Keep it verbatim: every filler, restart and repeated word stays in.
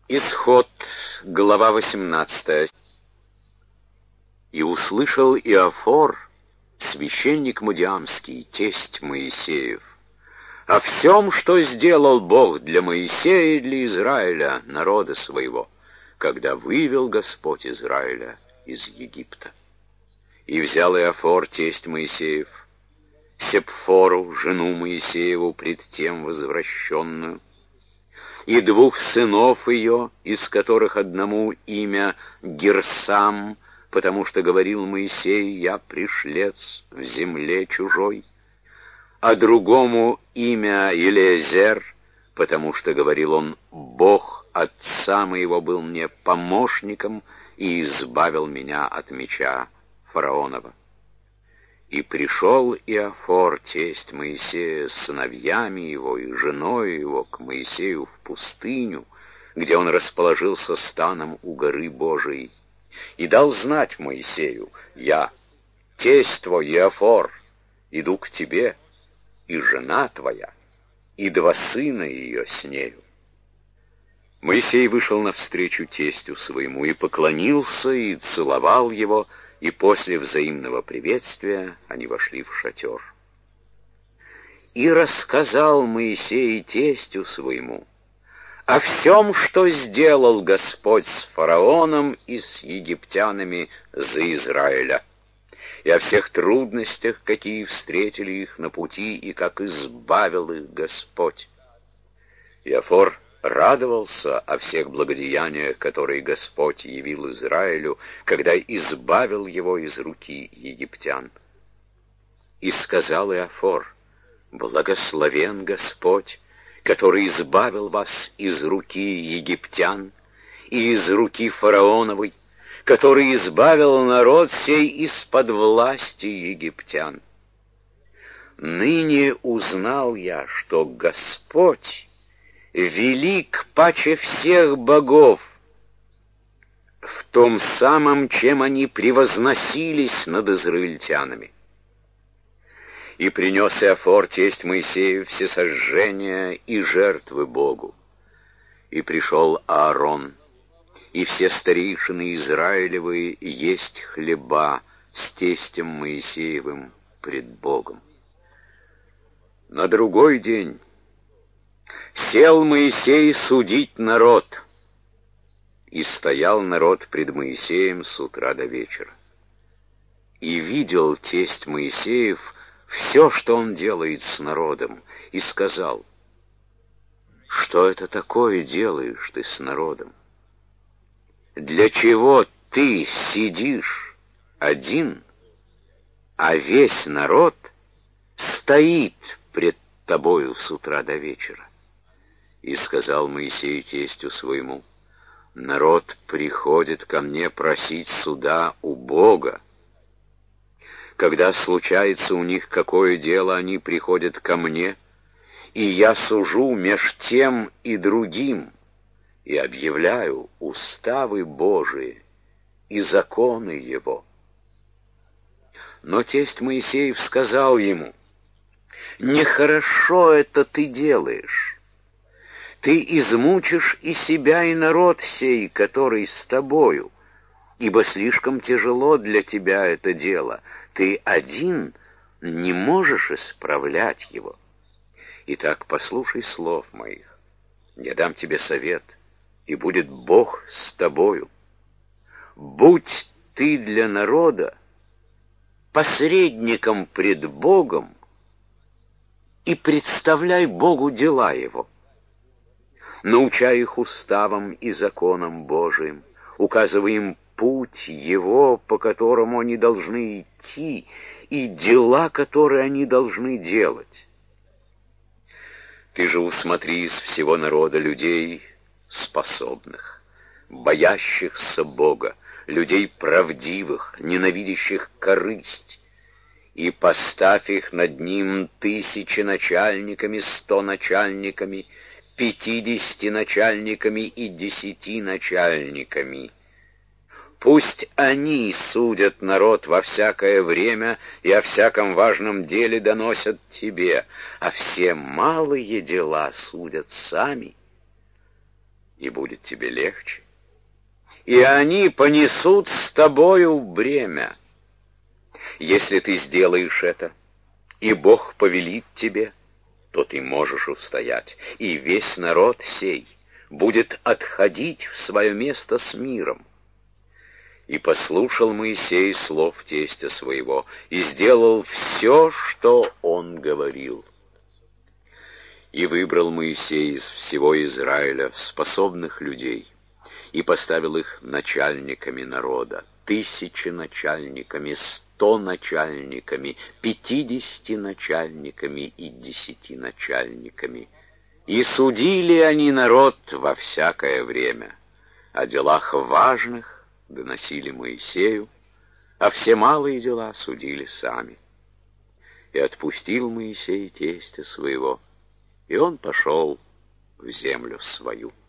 Исход, глава восемнадцатая. «И услышал Иофор, священник Мадиамский, тесть Моисеев, о всем, что сделал Бог для Моисея и для Израиля, народа своего, когда вывел Господь Израиля из Египта. И взял Иофор, тесть Моисеев, Сепфору, жену Моисееву, пред тем возвращенную, и двух сынов ее, из которых одному имя Герсам, потому что говорил Моисей: «Я пришлец в земле чужой», а другому имя Елеазер, потому что говорил он: «Бог отца моего был мне помощником и избавил меня от меча фараонова». И пришел Иофор, тесть Моисея, с сыновьями его и женой его к Моисею в пустыню, где он расположился станом у горы Божией, и дал знать Моисею: «Я, тесть твой Иофор, иду к тебе, и жена твоя, и два сына ее с нею». Моисей вышел навстречу тестю своему и поклонился, и целовал его, и после взаимного приветствия они вошли в шатер. И рассказал Моисей тестю своему о всем, что сделал Господь с фараоном и с египтянами за Израиля, и о всех трудностях, какие встретили их на пути, и как избавил их Господь. Иофор радовался о всех благодеяниях, которые Господь явил Израилю, когда избавил его из руки египтян. И сказал Иофор: «Благословен Господь, который избавил вас из руки египтян и из руки фараоновой, который избавил народ сей из-под власти египтян. Ныне узнал я, что Господь велик паче всех богов в том самом, чем они превозносились над израильтянами». И принес Иофор, тесть Моисеев, всесожжения и жертвы Богу. И пришел Аарон и все старейшины Израилевы есть хлеба с тестем Моисеевым пред Богом. На другой день сел Моисей судить народ, и стоял народ пред Моисеем с утра до вечера. И видел тесть Моисеев все, что он делает с народом, и сказал: «Что это такое делаешь ты с народом? Для чего ты сидишь один, а весь народ стоит пред тобою с утра до вечера?» И сказал Моисей тестю своему: «Народ приходит ко мне просить суда у Бога. Когда случается у них какое дело, они приходят ко мне, и я сужу меж тем и другим, и объявляю уставы Божии и законы Его». Но тесть Моисеев сказал ему: «Нехорошо это ты делаешь. Ты измучишь и себя, и народ сей, который с тобою, ибо слишком тяжело для тебя это дело. Ты один не можешь исправлять его. Итак, послушай слов моих. Я дам тебе совет, и будет Бог с тобою. Будь ты для народа посредником пред Богом и представляй Богу дела его. Научай их уставам и законам Божиим, указывай им путь Его, по которому они должны идти, и дела, которые они должны делать. Ты же усмотри из всего народа людей способных, боящихся Бога, людей правдивых, ненавидящих корысть, и поставь их над ним тысячи начальниками, сто начальниками, пятидесяти начальниками и десяти начальниками. Пусть они судят народ во всякое время и о всяком важном деле доносят тебе, а все малые дела судят сами. и будет тебе легче. И они понесут с тобою бремя. Если ты сделаешь это, и Бог повелит тебе, то ты можешь устоять, и весь народ сей будет отходить в свое место с миром. И послушал Моисей слов тестя своего, и сделал все, что он говорил. И выбрал Моисей из всего Израиля способных людей, и поставил их начальниками народа, тысячи начальниками, сто начальниками, пятидесяти начальниками и десяти начальниками. И судили они народ во всякое время. О делах важных доносили Моисею, а все малые дела судили сами. И отпустил Моисей тестя своего, и он пошел в землю свою.